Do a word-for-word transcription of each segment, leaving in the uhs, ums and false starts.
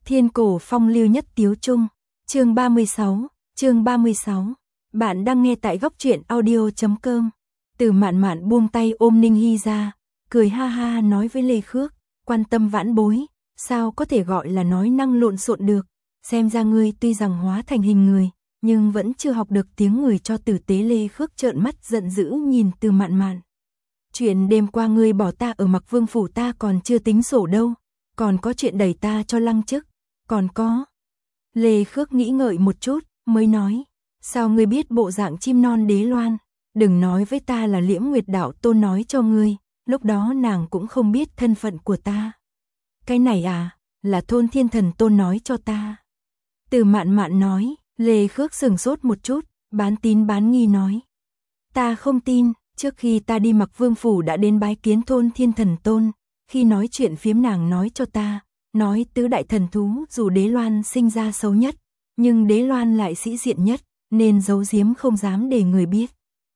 Thiên cổ phong lưu nhất tiếu trung. Chương ba mươi sáu, chương ba mươi sáu. Bạn đang nghe tại góc truyện audio chấm com. Từ Mạn Mạn buông tay ôm Ninh Hy ra, cười ha ha nói với Lê Khước, quan tâm vãn bối, sao có thể gọi là nói năng lộn xộn được, xem ra ngươi tuy rằng hóa thành hình người, nhưng vẫn chưa học được tiếng người cho tử tế. Lê Khước trợn mắt giận dữ nhìn Từ Mạn Mạn. Chuyện đêm qua ngươi bỏ ta ở Mặc Vương phủ ta còn chưa tính sổ đâu, còn có chuyện đẩy ta cho lăng chức, còn có. Lê Khước nghĩ ngợi một chút, mới nói, sao ngươi biết bộ dạng chim non đế loan, đừng nói với ta là Liễm Nguyệt đạo tôn nói cho ngươi, lúc đó nàng cũng không biết thân phận của ta. Cái này à, là Thôn Thiên Thần Tôn nói cho ta. Từ Mạn Mạn nói. Lê Khước sừng sốt một chút, bán tín bán nghi nói, ta không tin. Trước khi ta đi Mặc Vương phủ đã đến bái kiến Thôn Thiên Thần Tôn, khi nói chuyện phiếm nàng nói cho ta, nói tứ đại thần thú dù đế loan sinh ra xấu nhất, nhưng đế loan lại sĩ diện nhất, nên giấu giếm không dám để người biết.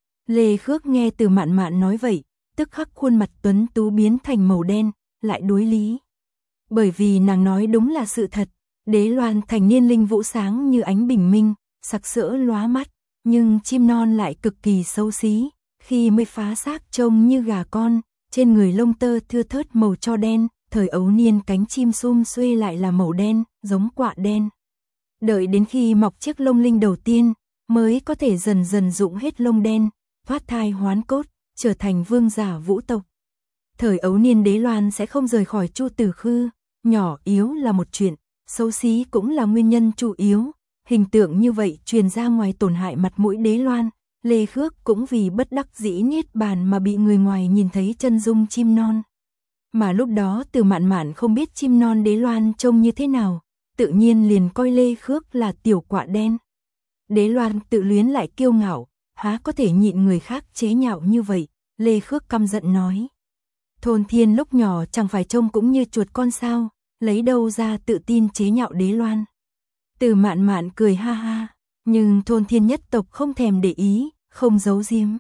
Lê Khước nghe Từ Mạn Mạn nói vậy, tức khắc khuôn mặt tuấn tú biến thành màu đen, lại đối lý. Bởi vì nàng nói đúng là sự thật, đế loan thành niên linh vũ sáng như ánh bình minh, sặc sỡ lóa mắt, nhưng chim non lại cực kỳ xấu xí. Khi mới phá xác trông như gà con, trên người lông tơ thưa thớt màu cho đen, thời ấu niên cánh chim sum xuê lại là màu đen, giống quạ đen. Đợi đến khi mọc chiếc lông linh đầu tiên, mới có thể dần dần rụng hết lông đen, thoát thai hoán cốt, trở thành vương giả vũ tộc. Thời ấu niên đế loan sẽ không rời khỏi Chu Tử Khư, nhỏ yếu là một chuyện, xấu xí cũng là nguyên nhân chủ yếu, hình tượng như vậy truyền ra ngoài tổn hại mặt mũi đế loan. Lê Khước cũng vì bất đắc dĩ niết bàn mà bị người ngoài nhìn thấy chân dung chim non. Mà lúc đó Từ Mạn Mạn không biết chim non đế loan trông như thế nào, tự nhiên liền coi Lê Khước là tiểu quạ đen. Đế loan tự luyến lại kiêu ngạo, há có thể nhịn người khác chế nhạo như vậy. Lê Khước căm giận nói, Thôn Thiên lúc nhỏ chẳng phải trông cũng như chuột con sao, lấy đâu ra tự tin chế nhạo đế loan. Từ Mạn Mạn cười ha ha. Nhưng Thôn Thiên nhất tộc không thèm để ý, không giấu giếm.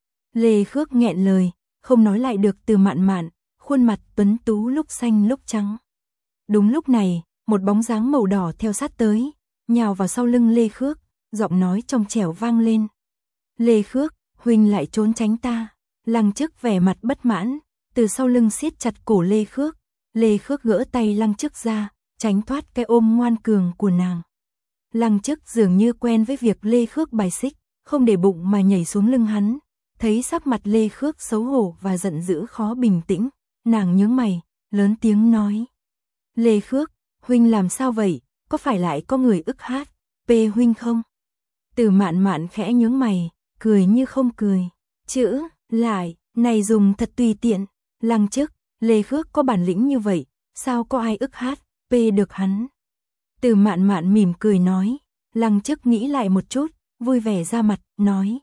Lê Khước nghẹn lời, không nói lại được Từ Mạn Mạn, khuôn mặt tuấn tú lúc xanh lúc trắng. Đúng lúc này, một bóng dáng màu đỏ theo sát tới, nhào vào sau lưng Lê Khước, giọng nói trong trẻo vang lên. Lê Khước, huynh lại trốn tránh ta. Lăng Chức vẻ mặt bất mãn, từ sau lưng siết chặt cổ Lê Khước. Lê Khước gỡ tay Lăng Chức ra, tránh thoát cái ôm ngoan cường của nàng. Lăng Chức dường như quen với việc Lê Khước bài xích, không để bụng mà nhảy xuống lưng hắn. Thấy sắc mặt Lê Khước xấu hổ và giận dữ khó bình tĩnh, nàng nhướng mày, lớn tiếng nói. Lê Khước, huynh làm sao vậy, có phải lại có người ức hát, pê huynh không? Từ Mạn Mạn khẽ nhướng mày, cười như không cười. Chữ, lại, này dùng thật tùy tiện. Lăng Chức, Lê Khước có bản lĩnh như vậy, sao có ai ức hát, pê được hắn? Từ Mạn Mạn mỉm cười nói. Lăng Chức nghĩ lại một chút, vui vẻ ra mặt, nói.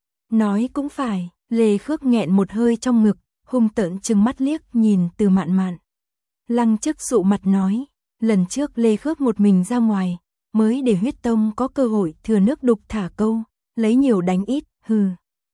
Nói cũng phải. Lê Khước nghẹn một hơi trong ngực, hung tợn trừng mắt liếc nhìn Từ Mạn Mạn. Lăng Chức sụ mặt nói. Lần trước Lê Khước một mình ra ngoài, mới để huyết tông có cơ hội thừa nước đục thả câu, lấy nhiều đánh ít, hừ.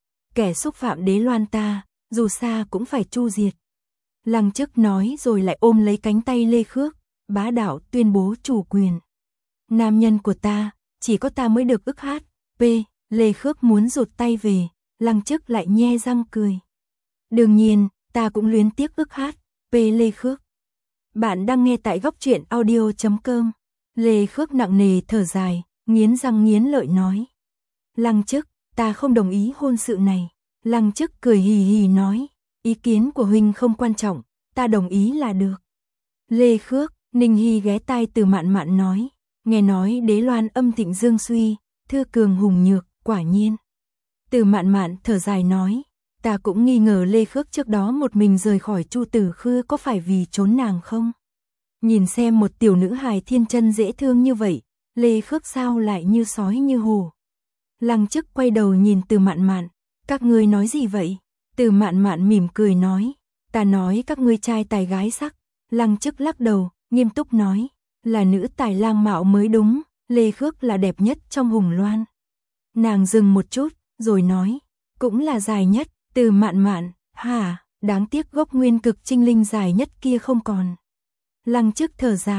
Kẻ xúc phạm đế loan ta, dù xa cũng phải chu diệt. Lăng Chức nói rồi lại ôm lấy cánh tay Lê Khước, bá đạo tuyên bố chủ quyền. Nam nhân của ta, chỉ có ta mới được ức hát. P. Lê Khước muốn rụt tay về, Lăng Chức lại nhe răng cười. Đương nhiên, ta cũng luyến tiếc ức hát. P. Lê Khước. Bạn đang nghe tại góc truyện audio chấm com. Lê Khước nặng nề thở dài, nghiến răng nghiến lợi nói. Lăng Chức, ta không đồng ý hôn sự này. Lăng Chức cười hì hì nói. Ý kiến của huynh không quan trọng, ta đồng ý là được. Lê Khước. Ninh Hy ghé tai Từ Mạn Mạn nói, nghe nói đế loan âm thịnh dương suy, thư cường hùng nhược, quả nhiên. Từ Mạn Mạn thở dài nói, ta cũng nghi ngờ Lê Khước trước đó một mình rời khỏi Chu Tử Khư có phải vì trốn nàng không? Nhìn xem một tiểu nữ hài thiên chân dễ thương như vậy, Lê Khước sao lại như sói như hổ? Lăng Chức quay đầu nhìn Từ Mạn Mạn, các ngươi nói gì vậy? Từ Mạn Mạn mỉm cười nói, ta nói các ngươi trai tài gái sắc. Lăng Chức lắc đầu, nghiêm túc nói, là nữ tài lang mạo mới đúng, Lê Khước là đẹp nhất trong hùng loan. Nàng dừng một chút, rồi nói, cũng là dài nhất. Từ Mạn Mạn, hả, đáng tiếc gốc nguyên cực trinh linh dài nhất kia không còn. Lăng Chức thở dài,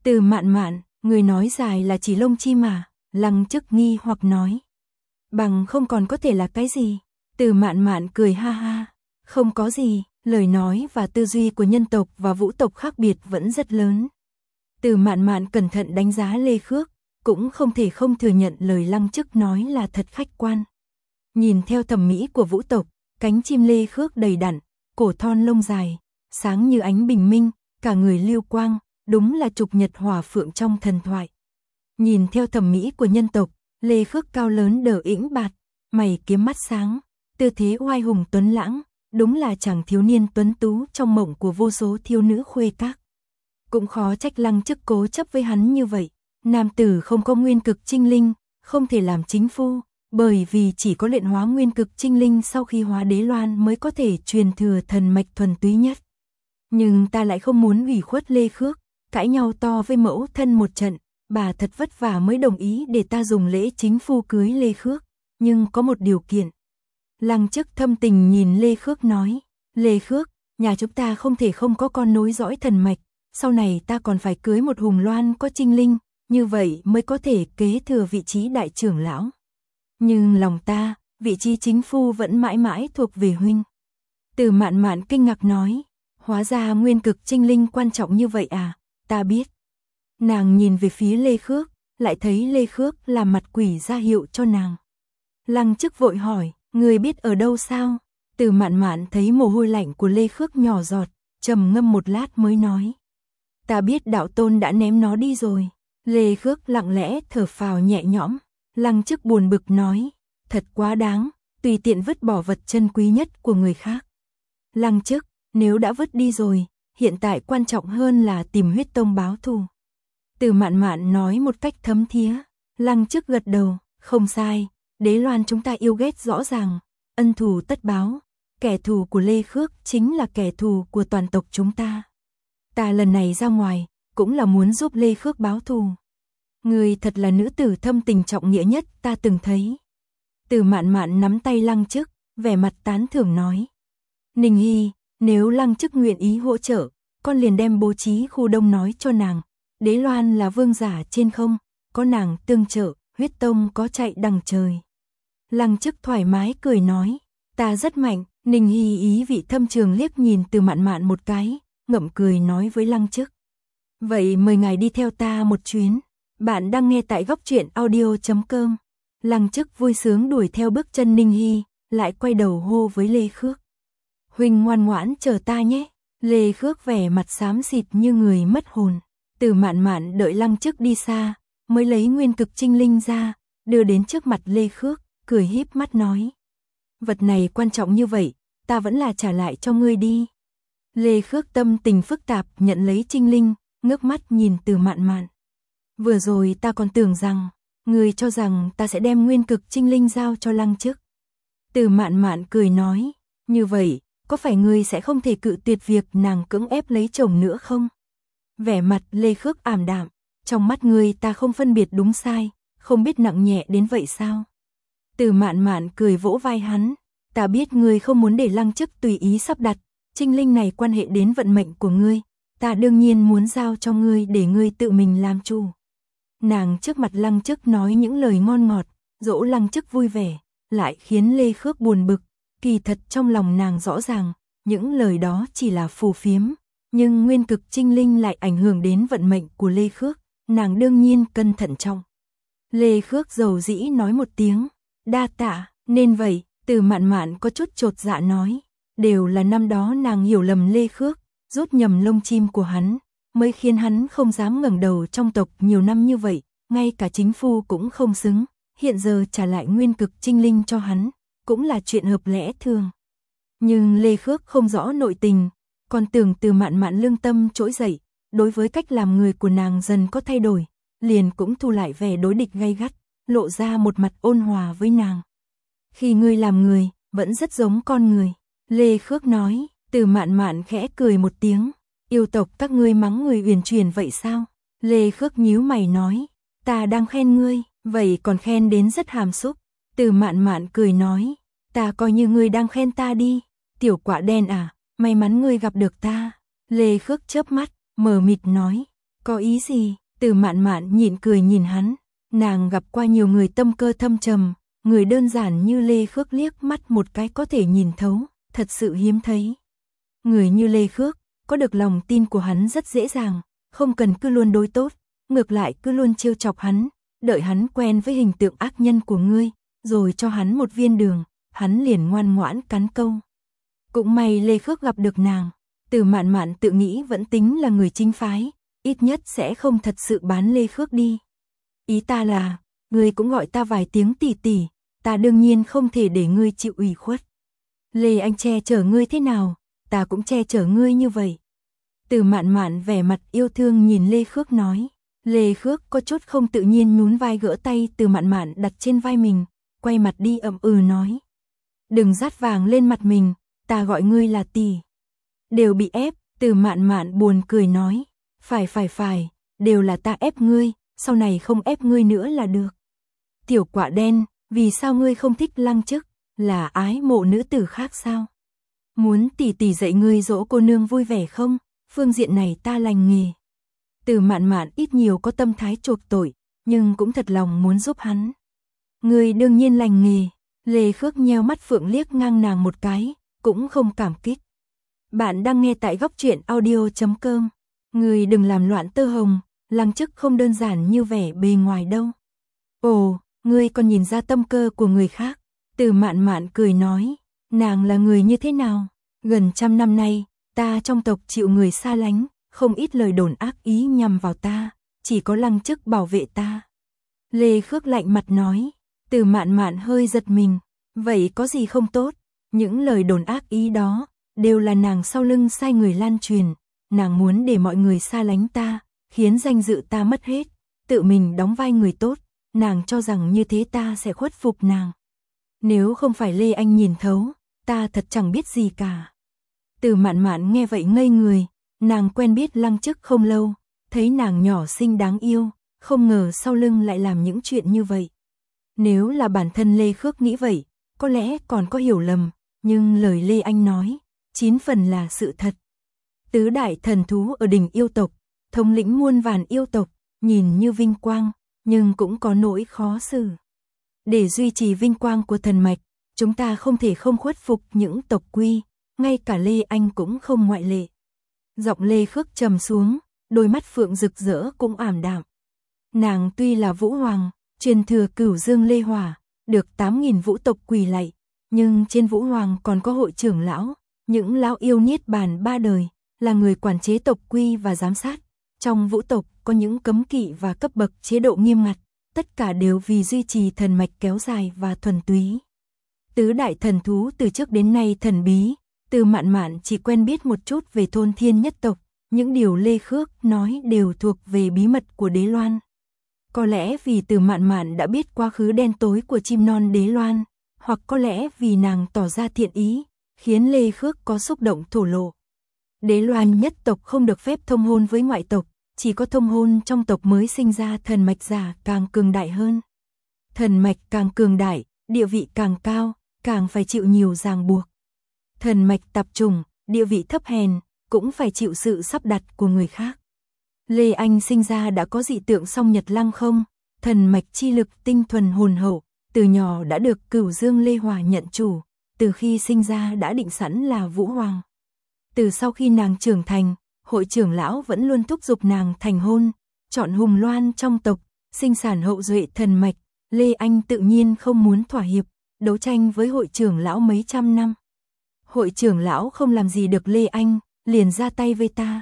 Từ Mạn Mạn, người nói dài là chỉ lông chim mà, Lăng Chức nghi hoặc nói. Bằng không còn có thể là cái gì? Từ Mạn Mạn cười ha ha, không có gì, lời nói và tư duy của nhân tộc và vũ tộc khác biệt vẫn rất lớn. Từ Mạn Mạn cẩn thận đánh giá Lê Khước, cũng không thể không thừa nhận lời Lăng Chức nói là thật khách quan. Nhìn theo thẩm mỹ của vũ tộc, cánh chim Lê Khước đầy đặn, cổ thon lông dài, sáng như ánh bình minh, cả người lưu quang, đúng là trục nhật hỏa phượng trong thần thoại. Nhìn theo thẩm mỹ của nhân tộc, Lê Khước cao lớn đờ ĩnh bạt, mày kiếm mắt sáng, tư thế oai hùng tuấn lãng, đúng là chàng thiếu niên tuấn tú trong mộng của vô số thiếu nữ khuê các. Cũng khó trách Lăng Chức cố chấp với hắn như vậy, nam tử không có nguyên cực trinh linh, không thể làm chính phu, bởi vì chỉ có luyện hóa nguyên cực trinh linh sau khi hóa đế loan mới có thể truyền thừa thần mạch thuần túy nhất. Nhưng ta lại không muốn ủy khuất Lê Khước, cãi nhau to với mẫu thân một trận, bà thật vất vả mới đồng ý để ta dùng lễ chính phu cưới Lê Khước, nhưng có một điều kiện. Lăng Chức thâm tình nhìn Lê Khước nói, Lê Khước, nhà chúng ta không thể không có con nối dõi thần mạch, sau này ta còn phải cưới một hùng loan có trinh linh, như vậy mới có thể kế thừa vị trí đại trưởng lão. Nhưng lòng ta, vị trí chính phu vẫn mãi mãi thuộc về huynh. Từ Mạn Mạn kinh ngạc nói, hóa ra nguyên cực trinh linh quan trọng như vậy à, ta biết. Nàng nhìn về phía Lê Khước, lại thấy Lê Khước làm mặt quỷ ra hiệu cho nàng. Lăng Chức vội hỏi, người biết ở đâu sao? Từ Mạn Mạn thấy mồ hôi lạnh của Lê Khước nhỏ giọt, trầm ngâm một lát mới nói. Ta biết đạo tôn đã ném nó đi rồi. Lê Khước lặng lẽ thở phào nhẹ nhõm. Lăng Chức buồn bực nói, thật quá đáng, tùy tiện vứt bỏ vật chân quý nhất của người khác. Lăng Chức, nếu đã vứt đi rồi, hiện tại quan trọng hơn là tìm huyết tông báo thù. Từ Mạn Mạn nói một cách thấm thía. Lăng Chức gật đầu, không sai, đế loan chúng ta yêu ghét rõ ràng, ân thù tất báo, kẻ thù của Lê Khước chính là kẻ thù của toàn tộc chúng ta. Ta lần này ra ngoài, cũng là muốn giúp Lê Khước báo thù. Người thật là nữ tử thâm tình trọng nghĩa nhất ta từng thấy. Từ Mạn Mạn nắm tay Lăng Chức, vẻ mặt tán thưởng nói. Ninh Hy, nếu Lăng Chức nguyện ý hỗ trợ, con liền đem bố trí khu đông nói cho nàng. Đế loan là vương giả trên không, có nàng tương trợ, huyết tông có chạy đằng trời. Lăng Chức thoải mái cười nói, ta rất mạnh. Ninh Hy ý vị thâm trường liếc nhìn Từ Mạn Mạn một cái, ngậm cười nói với Lăng Chức. Vậy mời ngài đi theo ta một chuyến. Bạn đang nghe tại góc truyện audio chấm com. Lăng Chức vui sướng đuổi theo bước chân Ninh Hy, lại quay đầu hô với Lê Khước. Huynh ngoan ngoãn chờ ta nhé. Lê Khước vẻ mặt xám xịt như người mất hồn. Từ Mạn Mạn đợi Lăng Chức đi xa, mới lấy nguyên cực trinh linh ra, đưa đến trước mặt Lê Khước, cười híp mắt nói. Vật này quan trọng như vậy, ta vẫn là trả lại cho ngươi đi. Lê Khước tâm tình phức tạp nhận lấy trinh linh, ngước mắt nhìn Từ Mạn Mạn. Vừa rồi ta còn tưởng rằng, ngươi cho rằng ta sẽ đem nguyên cực trinh linh giao cho Lăng Chức. Từ Mạn Mạn cười nói, như vậy, có phải ngươi sẽ không thể cự tuyệt việc nàng cưỡng ép lấy chồng nữa không? Vẻ mặt Lê Khước ảm đạm, trong mắt ngươi ta không phân biệt đúng sai, không biết nặng nhẹ đến vậy sao? Từ Mạn Mạn cười vỗ vai hắn, ta biết ngươi không muốn để Lăng Chức tùy ý sắp đặt, trinh linh này quan hệ đến vận mệnh của ngươi, ta đương nhiên muốn giao cho ngươi để ngươi tự mình làm chủ. Nàng trước mặt Lăng Chức nói những lời ngon ngọt, dỗ Lăng Chức vui vẻ, lại khiến Lê Khước buồn bực, kỳ thật trong lòng nàng rõ ràng, những lời đó chỉ là phù phiếm, nhưng nguyên cực trinh linh lại ảnh hưởng đến vận mệnh của Lê Khước, nàng đương nhiên cẩn thận trọng. Lê Khước dầu dĩ nói một tiếng, đa tạ, nên vậy, Từ Mạn Mạn có chút chột dạ nói, đều là năm đó nàng hiểu lầm Lê Khước, rút nhầm lông chim của hắn, mới khiến hắn không dám ngẩng đầu trong tộc nhiều năm như vậy, ngay cả chính phu cũng không xứng, hiện giờ trả lại nguyên cực trinh linh cho hắn, cũng là chuyện hợp lẽ thường. Nhưng Lê Khước không rõ nội tình, còn tưởng Từ Mạn Mạn lương tâm trỗi dậy, đối với cách làm người của nàng dần có thay đổi, liền cũng thu lại vẻ đối địch gay gắt, lộ ra một mặt ôn hòa với nàng. Khi ngươi làm người, vẫn rất giống con người, Lê Khước nói. Từ Mạn Mạn khẽ cười một tiếng, yêu tộc các ngươi mắng người uyển chuyển vậy sao? Lê Khước nhíu mày nói, ta đang khen ngươi, vậy còn khen đến rất hàm xúc. Từ Mạn Mạn cười nói, ta coi như ngươi đang khen ta đi, tiểu quạ đen à, may mắn ngươi gặp được ta. Lê Khước chớp mắt, mờ mịt nói, có ý gì? Từ Mạn Mạn nhịn cười nhìn hắn, nàng gặp qua nhiều người tâm cơ thâm trầm, người đơn giản như Lê Khước liếc mắt một cái có thể nhìn thấu, thật sự hiếm thấy. Người như Lê Khước, có được lòng tin của hắn rất dễ dàng, không cần cứ luôn đối tốt, ngược lại cứ luôn trêu chọc hắn, đợi hắn quen với hình tượng ác nhân của ngươi, rồi cho hắn một viên đường, hắn liền ngoan ngoãn cắn câu. Cũng may Lê Khước gặp được nàng, Từ Mạn Mạn tự nghĩ vẫn tính là người chính phái, ít nhất sẽ không thật sự bán Lê Khước đi. Ý ta là, ngươi cũng gọi ta vài tiếng tỷ tỷ, ta đương nhiên không thể để ngươi chịu ủy khuất. Lê Anh che chở ngươi thế nào, ta cũng che chở ngươi như vậy. Từ Mạn Mạn vẻ mặt yêu thương nhìn Lê Khước nói. Lê Khước có chút không tự nhiên nhún vai gỡ tay Từ Mạn Mạn đặt trên vai mình, quay mặt đi ậm ừ nói. Đừng dát vàng lên mặt mình, ta gọi ngươi là tỷ. Đều bị ép, Từ Mạn Mạn buồn cười nói. Phải phải phải, đều là ta ép ngươi, sau này không ép ngươi nữa là được. Tiểu quả đen, vì sao ngươi không thích Lăng Chức, là ái mộ nữ tử khác sao? Muốn tỷ tỷ dạy ngươi dỗ cô nương vui vẻ không? Phương diện này ta lành nghề. Từ Mạn Mạn ít nhiều có tâm thái chuộc tội, nhưng cũng thật lòng muốn giúp hắn. Ngươi đương nhiên lành nghề. Lê Khước nheo mắt phượng liếc ngang nàng một cái, cũng không cảm kích. Bạn đang nghe tại góc truyện audio chấm com. Ngươi đừng làm loạn tơ hồng, Lăng Chức không đơn giản như vẻ bề ngoài đâu. Ồ, ngươi còn nhìn ra tâm cơ của người khác. Từ Mạn Mạn cười nói, nàng là người như thế nào? Gần trăm năm nay, ta trong tộc chịu người xa lánh, không ít lời đồn ác ý nhằm vào ta, chỉ có Lăng Chức bảo vệ ta. Lê Khước lạnh mặt nói. Từ Mạn Mạn hơi giật mình, vậy có gì không tốt? Những lời đồn ác ý đó đều là nàng sau lưng sai người lan truyền, nàng muốn để mọi người xa lánh ta, khiến danh dự ta mất hết, tự mình đóng vai người tốt, nàng cho rằng như thế ta sẽ khuất phục nàng. Nếu không phải Lê Anh nhìn thấu, ta thật chẳng biết gì cả. Từ Mạn Mạn nghe vậy ngây người, nàng quen biết Lăng Chức không lâu, thấy nàng nhỏ xinh đáng yêu, không ngờ sau lưng lại làm những chuyện như vậy. Nếu là bản thân Lê Khước nghĩ vậy, có lẽ còn có hiểu lầm, nhưng lời Lê Anh nói, chín phần là sự thật. Tứ đại thần thú ở đỉnh yêu tộc, thống lĩnh muôn vàn yêu tộc, nhìn như vinh quang, nhưng cũng có nỗi khó xử. Để duy trì vinh quang của thần mạch, chúng ta không thể không khuất phục những tộc quy, ngay cả Lê Anh cũng không ngoại lệ. Giọng Lê Khước trầm xuống, đôi mắt phượng rực rỡ cũng ảm đạm. Nàng tuy là vũ hoàng, truyền thừa Cửu Dương Lê Hỏa, được tám nghìn vũ tộc quỳ lạy, nhưng trên vũ hoàng còn có hội trưởng lão, những lão yêu niết bàn ba đời, là người quản chế tộc quy và giám sát. Trong vũ tộc có những cấm kỵ và cấp bậc chế độ nghiêm ngặt, tất cả đều vì duy trì thần mạch kéo dài và thuần túy. Tứ đại thần thú từ trước đến nay thần bí, Từ Mạn Mạn chỉ quen biết một chút về thôn thiên nhất tộc, những điều Lê Khước nói đều thuộc về bí mật của Đế Loan. Có lẽ vì Từ Mạn Mạn đã biết quá khứ đen tối của chim non Đế Loan, hoặc có lẽ vì nàng tỏ ra thiện ý, khiến Lê Khước có xúc động thổ lộ. Đế Loan nhất tộc không được phép thông hôn với ngoại tộc, chỉ có thông hôn trong tộc mới sinh ra thần mạch giả càng cường đại hơn. Thần mạch càng cường đại, địa vị càng cao, càng phải chịu nhiều ràng buộc. Thần mạch tạp chủng, địa vị thấp hèn, cũng phải chịu sự sắp đặt của người khác. Lê Anh sinh ra đã có dị tượng song nhật lăng không, thần mạch chi lực tinh thuần hồn hậu, từ nhỏ đã được Cửu Dương Lê Hỏa nhận chủ, từ khi sinh ra đã định sẵn là vũ hoàng. Từ sau khi nàng trưởng thành, hội trưởng lão vẫn luôn thúc giục nàng thành hôn, chọn hùng loan trong tộc, sinh sản hậu duệ thần mạch. Lê Anh tự nhiên không muốn thỏa hiệp, đấu tranh với hội trưởng lão mấy trăm năm. Hội trưởng lão không làm gì được Lê Anh, liền ra tay với ta.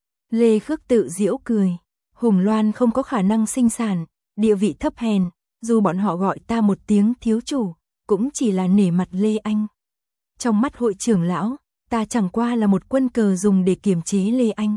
Lê Khước tự giễu cười, hùng loan không có khả năng sinh sản, địa vị thấp hèn, dù bọn họ gọi ta một tiếng thiếu chủ, cũng chỉ là nể mặt Lê Anh. Trong mắt hội trưởng lão, ta chẳng qua là một quân cờ dùng để kiềm chế Lê Anh.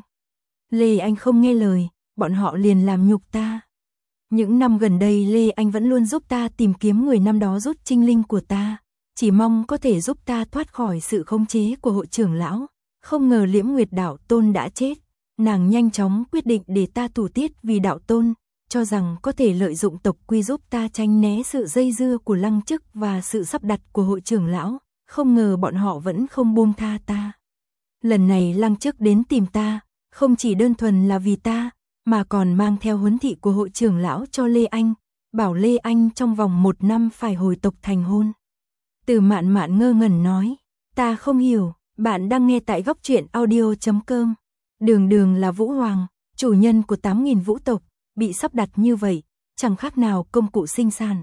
Lê Anh không nghe lời, bọn họ liền làm nhục ta. Những năm gần đây Lê Anh vẫn luôn giúp ta tìm kiếm người năm đó rút trinh linh của ta, chỉ mong có thể giúp ta thoát khỏi sự khống chế của hội trưởng lão. Không ngờ Liễm Nguyệt Đạo Tôn đã chết, nàng nhanh chóng quyết định để ta thủ tiết vì Đạo Tôn, cho rằng có thể lợi dụng tộc quy giúp ta tránh né sự dây dưa của Lăng Chức và sự sắp đặt của hội trưởng lão. Không ngờ bọn họ vẫn không buông tha ta. Lần này Lăng Chức đến tìm ta, không chỉ đơn thuần là vì ta, mà còn mang theo huấn thị của hội trưởng lão cho Lê Anh, bảo Lê Anh trong vòng một năm phải hồi tộc thành hôn. Từ Mạn Mạn ngơ ngẩn nói, ta không hiểu, bạn đang nghe tại góc truyện audio chấm com. Đường Đường là Vũ Hoàng, chủ nhân của tám nghìn vũ tộc, bị sắp đặt như vậy, chẳng khác nào công cụ sinh sản.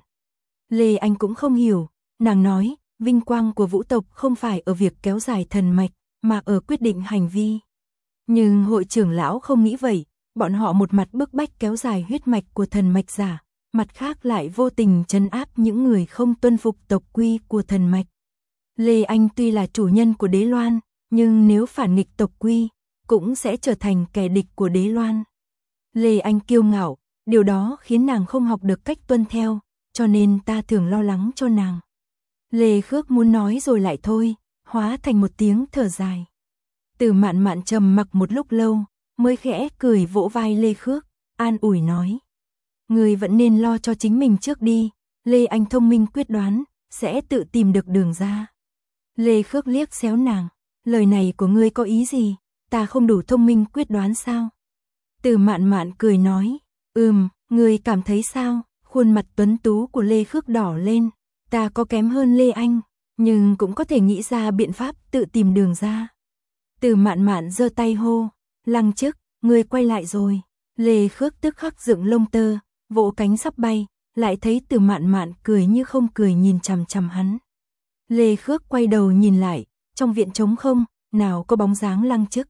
Lê Anh cũng không hiểu, nàng nói, vinh quang của vũ tộc không phải ở việc kéo dài thần mạch, mà ở quyết định hành vi. Nhưng hội trưởng lão không nghĩ vậy, bọn họ một mặt bức bách kéo dài huyết mạch của thần mạch giả, mặt khác lại vô tình trấn áp những người không tuân phục tộc quy của thần mạch. Lê Anh tuy là chủ nhân của Đế Loan, nhưng nếu phản nghịch tộc quy, cũng sẽ trở thành kẻ địch của Đế Loan. Lê Anh kiêu ngạo, điều đó khiến nàng không học được cách tuân theo, cho nên ta thường lo lắng cho nàng. Lê Khước muốn nói rồi lại thôi, hóa thành một tiếng thở dài. Từ Mạn Mạn trầm mặc một lúc lâu, mới khẽ cười vỗ vai Lê Khước, an ủi nói. Người vẫn nên lo cho chính mình trước đi, Lê Anh thông minh quyết đoán, sẽ tự tìm được đường ra. Lê Khước liếc xéo nàng, lời này của ngươi có ý gì, ta không đủ thông minh quyết đoán sao? Từ Mạn Mạn cười nói, ừm, ngươi cảm thấy sao? Khuôn mặt tuấn tú của Lê Khước đỏ lên, ta có kém hơn Lê Anh, nhưng cũng có thể nghĩ ra biện pháp tự tìm đường ra. Từ Mạn Mạn giơ tay hô, Lăng Chức, ngươi quay lại rồi. Lê Khước tức khắc dựng lông tơ, vỗ cánh sắp bay, lại thấy Từ Mạn Mạn cười như không cười nhìn chằm chằm hắn. Lê Khước quay đầu nhìn lại, trong viện trống không, nào có bóng dáng Lăng Chức.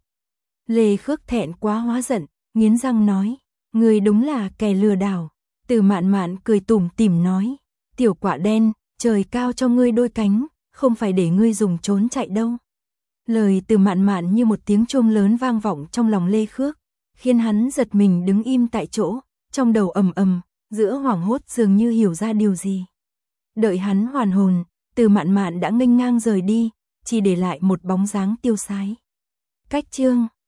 Lê Khước thẹn quá hóa giận, nghiến răng nói, ngươi đúng là kẻ lừa đảo. Từ Mạn Mạn cười tủm tỉm nói, tiểu quả đen, trời cao cho ngươi đôi cánh, không phải để ngươi dùng trốn chạy đâu. Lời Từ Mạn Mạn như một tiếng chuông lớn vang vọng trong lòng Lê Khước, khiến hắn giật mình đứng im tại chỗ, trong đầu ầm ầm, giữa hoảng hốt dường như hiểu ra điều gì. Đợi hắn hoàn hồn, Từ Mạn Mạn đã nghênh ngang rời đi, chỉ để lại một bóng dáng tiêu sái. Cách chương